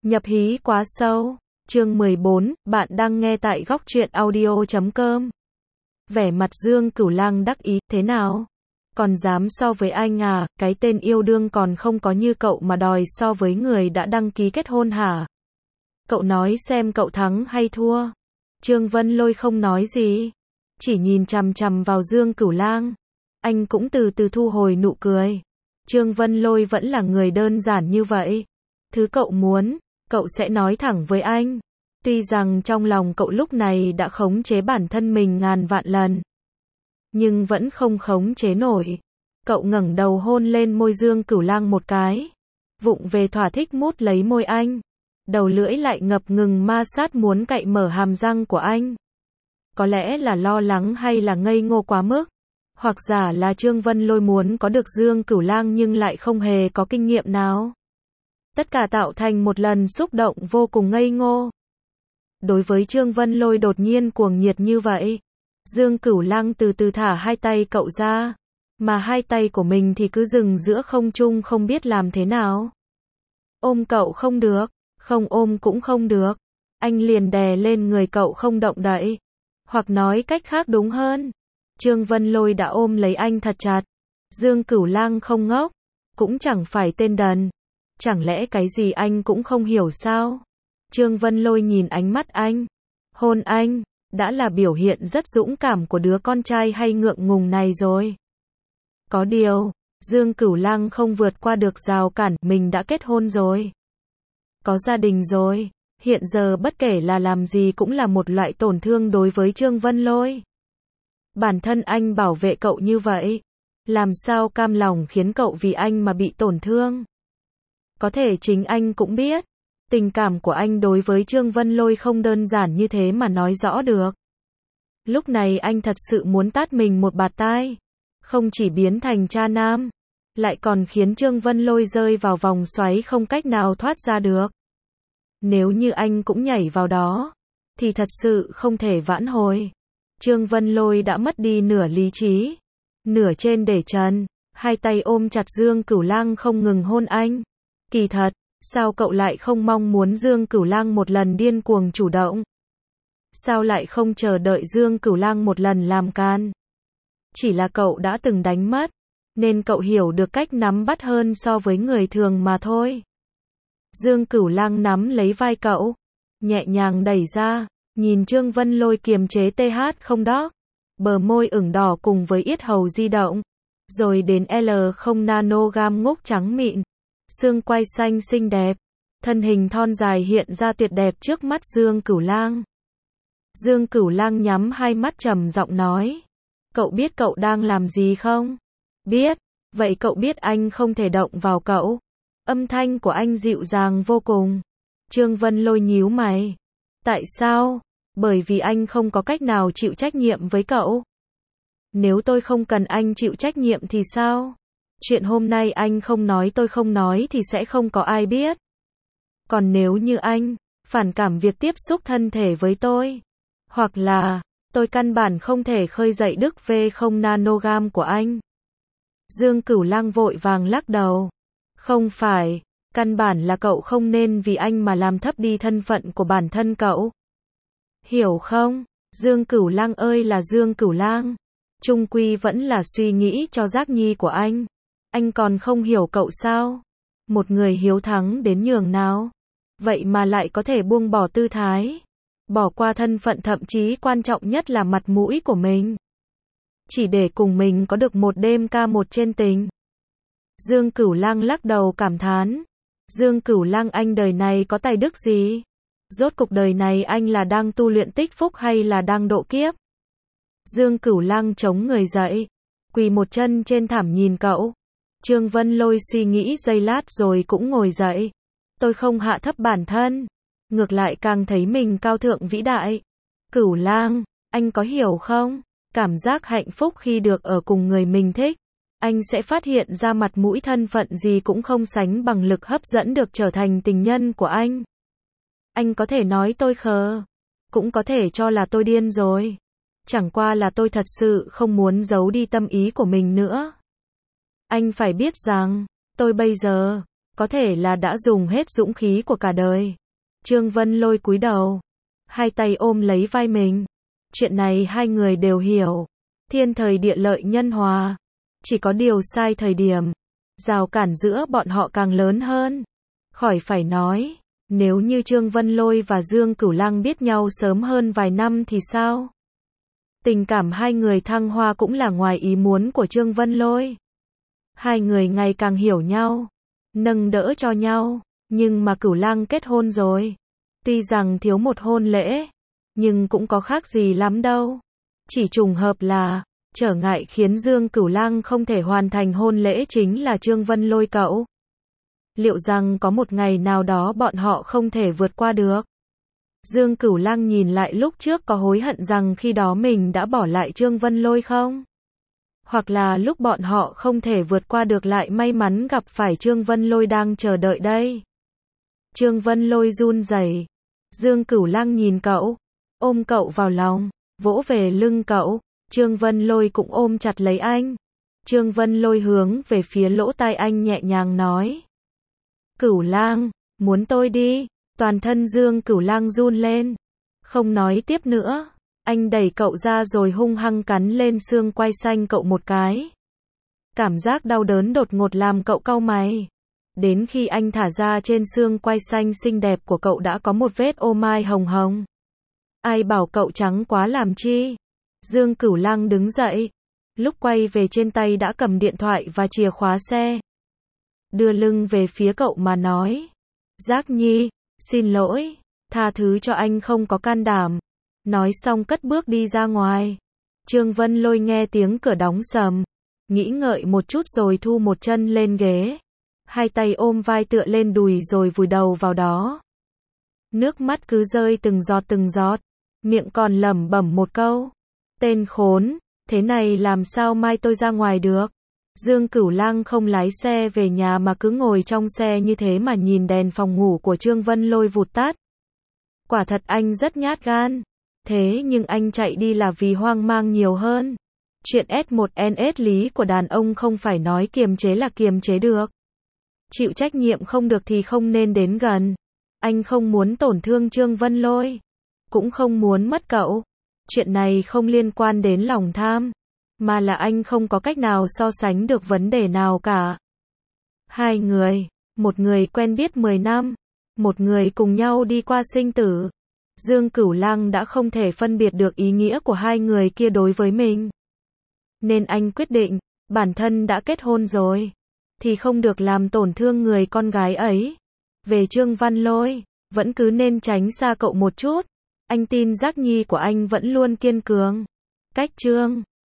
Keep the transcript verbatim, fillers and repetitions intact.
Nhập hí quá sâu. Chương mười bốn, bạn đang nghe tại góc truyện audio chấm com. Vẻ mặt Dương Cửu Lang đắc ý, thế nào? Còn dám so với anh à, cái tên yêu đương còn không có như cậu mà đòi so với người đã đăng ký kết hôn hả? Cậu nói xem cậu thắng hay thua? Trương Vân Lôi không nói gì, chỉ nhìn chằm chằm vào Dương Cửu Lang. Anh cũng từ từ thu hồi nụ cười. Trương Vân Lôi vẫn là người đơn giản như vậy. Thứ cậu muốn, cậu sẽ nói thẳng với anh. Tuy rằng trong lòng cậu lúc này đã khống chế bản thân mình ngàn vạn lần, nhưng vẫn không khống chế nổi. Cậu ngẩng đầu hôn lên môi Dương Cửu Lang một cái, vụng về thỏa thích mút lấy môi anh. Đầu lưỡi lại ngập ngừng ma sát muốn cạy mở hàm răng của anh. Có lẽ là lo lắng hay là ngây ngô quá mức, hoặc giả là Trương Vân Lôi muốn có được Dương Cửu Lang nhưng lại không hề có kinh nghiệm nào. Tất cả tạo thành một lần xúc động vô cùng ngây ngô. Đối với Trương Vân Lôi đột nhiên cuồng nhiệt như vậy, Dương Cửu Lang từ từ thả hai tay cậu ra, mà hai tay của mình thì cứ dừng giữa không trung không biết làm thế nào. Ôm cậu không được, không ôm cũng không được. Anh liền đè lên người cậu không động đậy. Hoặc nói cách khác đúng hơn, Trương Vân Lôi đã ôm lấy anh thật chặt. Dương Cửu Lang không ngốc, cũng chẳng phải tên đần. Chẳng lẽ cái gì anh cũng không hiểu sao? Trương Vân Lôi nhìn ánh mắt anh, hôn anh, đã là biểu hiện rất dũng cảm của đứa con trai hay ngượng ngùng này rồi. Có điều, Dương Cửu Lang không vượt qua được rào cản, mình đã kết hôn rồi. Có gia đình rồi, hiện giờ bất kể là làm gì cũng là một loại tổn thương đối với Trương Vân Lôi. Bản thân anh bảo vệ cậu như vậy, làm sao cam lòng khiến cậu vì anh mà bị tổn thương? Có thể chính anh cũng biết, tình cảm của anh đối với Trương Vân Lôi không đơn giản như thế mà nói rõ được. Lúc này anh thật sự muốn tát mình một bạt tai, không chỉ biến thành cha nam, lại còn khiến Trương Vân Lôi rơi vào vòng xoáy không cách nào thoát ra được. Nếu như anh cũng nhảy vào đó, thì thật sự không thể vãn hồi. Trương Vân Lôi đã mất đi nửa lý trí, nửa trên để trần, hai tay ôm chặt Dương Cửu Lang không ngừng hôn anh. Kỳ thật, sao cậu lại không mong muốn Dương Cửu Lang một lần điên cuồng chủ động? Sao lại không chờ đợi Dương Cửu Lang một lần làm can? Chỉ là cậu đã từng đánh mất, nên cậu hiểu được cách nắm bắt hơn so với người thường mà thôi. Dương Cửu Lang nắm lấy vai cậu, nhẹ nhàng đẩy ra, nhìn Trương Vân Lôi kiềm chế tê hát không đó, bờ môi ửng đỏ cùng với yết hầu di động, rồi đến L không nanogram ngúc trắng mịn, xương quai xanh xinh đẹp, thân hình thon dài hiện ra tuyệt đẹp trước mắt Dương Cửu Lang. Dương Cửu Lang nhắm hai mắt trầm giọng nói, cậu biết cậu đang làm gì không? Biết, vậy cậu biết anh không thể động vào cậu. Âm thanh của anh dịu dàng vô cùng. Trương Vân Lôi nhíu mày. Tại sao? Bởi vì anh không có cách nào chịu trách nhiệm với cậu. Nếu tôi không cần anh chịu trách nhiệm thì sao? Chuyện hôm nay anh không nói tôi không nói thì sẽ không có ai biết. Còn nếu như anh phản cảm việc tiếp xúc thân thể với tôi, hoặc là tôi căn bản không thể khơi dậy đức V không nanogram của anh. Dương Cửu Lang vội vàng lắc đầu. Không phải, căn bản là cậu không nên vì anh mà làm thấp đi thân phận của bản thân cậu. Hiểu không? Dương Cửu Lang ơi là Dương Cửu Lang, chung quy vẫn là suy nghĩ cho Giác Nhi của anh. Anh còn không hiểu cậu sao? Một người hiếu thắng đến nhường nào, vậy mà lại có thể buông bỏ tư thái, bỏ qua thân phận, thậm chí quan trọng nhất là mặt mũi của mình, chỉ để cùng mình có được một đêm ca một trên tình. Dương Cửu Lang lắc đầu cảm thán. Dương Cửu Lang anh đời này có tài đức gì? Rốt cuộc đời này anh là đang tu luyện tích phúc hay là đang độ kiếp? Dương Cửu Lang chống người dậy, quỳ một chân trên thảm nhìn cậu. Trương Vân Lôi suy nghĩ giây lát rồi cũng ngồi dậy. Tôi không hạ thấp bản thân, ngược lại càng thấy mình cao thượng vĩ đại. Cửu Lang, anh có hiểu không? Cảm giác hạnh phúc khi được ở cùng người mình thích. Anh sẽ phát hiện ra mặt mũi thân phận gì cũng không sánh bằng lực hấp dẫn được trở thành tình nhân của anh. Anh có thể nói tôi khờ, cũng có thể cho là tôi điên rồi. Chẳng qua là tôi thật sự không muốn giấu đi tâm ý của mình nữa. Anh phải biết rằng, tôi bây giờ có thể là đã dùng hết dũng khí của cả đời. Trương Vân Lôi cúi đầu, hai tay ôm lấy vai mình. Chuyện này hai người đều hiểu. Thiên thời địa lợi nhân hòa. Chỉ có điều sai thời điểm. Rào cản giữa bọn họ càng lớn hơn. Khỏi phải nói, nếu như Trương Vân Lôi và Dương Cửu Lăng biết nhau sớm hơn vài năm thì sao? Tình cảm hai người thăng hoa cũng là ngoài ý muốn của Trương Vân Lôi. Hai người ngày càng hiểu nhau, nâng đỡ cho nhau, nhưng mà Cửu Lăng kết hôn rồi. Tuy rằng thiếu một hôn lễ, nhưng cũng có khác gì lắm đâu. Chỉ trùng hợp là, trở ngại khiến Dương Cửu Lăng không thể hoàn thành hôn lễ chính là Trương Vân Lôi cậu. Liệu rằng có một ngày nào đó bọn họ không thể vượt qua được? Dương Cửu Lăng nhìn lại lúc trước có hối hận rằng khi đó mình đã bỏ lại Trương Vân Lôi không? Hoặc là lúc bọn họ không thể vượt qua được lại may mắn gặp phải Trương Vân Lôi đang chờ đợi đây. Trương Vân Lôi run rẩy. Dương Cửu Lăng nhìn cậu, ôm cậu vào lòng, vỗ về lưng cậu. Trương Vân Lôi cũng ôm chặt lấy anh. Trương Vân Lôi hướng về phía lỗ tai anh nhẹ nhàng nói. Cửu Lăng, muốn tôi đi. Toàn thân Dương Cửu Lăng run lên. Không nói tiếp nữa. Anh đẩy cậu ra rồi hung hăng cắn lên xương quai xanh cậu một cái. Cảm giác đau đớn đột ngột làm cậu cau mày. Đến khi anh thả ra trên xương quai xanh xinh đẹp của cậu đã có một vết ô mai hồng hồng. Ai bảo cậu trắng quá làm chi? Dương Cửu Lăng đứng dậy. Lúc quay về trên tay đã cầm điện thoại và chìa khóa xe. Đưa lưng về phía cậu mà nói. Giác Nhi, xin lỗi, tha thứ cho anh không có can đảm. Nói xong cất bước đi ra ngoài. Trương Vân Lôi nghe tiếng cửa đóng sầm. Nghĩ ngợi một chút rồi thu một chân lên ghế. Hai tay ôm vai tựa lên đùi rồi vùi đầu vào đó. Nước mắt cứ rơi từng giọt từng giọt. Miệng còn lẩm bẩm một câu. Tên khốn, thế này làm sao mai tôi ra ngoài được? Dương Cửu Lăng không lái xe về nhà mà cứ ngồi trong xe như thế mà nhìn đèn phòng ngủ của Trương Vân Lôi vụt tắt. Quả thật anh rất nhát gan. Thế nhưng anh chạy đi là vì hoang mang nhiều hơn. Chuyện S một N S lý của đàn ông không phải nói kiềm chế là kiềm chế được. Chịu trách nhiệm không được thì không nên đến gần. Anh không muốn tổn thương Trương Vân Lôi. Cũng không muốn mất cậu. Chuyện này không liên quan đến lòng tham. Mà là anh không có cách nào so sánh được vấn đề nào cả. Hai người. Một người quen biết mười năm. Một người cùng nhau đi qua sinh tử. Dương Cửu Lăng đã không thể phân biệt được ý nghĩa của hai người kia đối với mình. Nên anh quyết định, bản thân đã kết hôn rồi. Thì không được làm tổn thương người con gái ấy. Về Trương Văn Lôi, vẫn cứ nên tránh xa cậu một chút. Anh tin Giác Nhi của anh vẫn luôn kiên cường. Cách Trương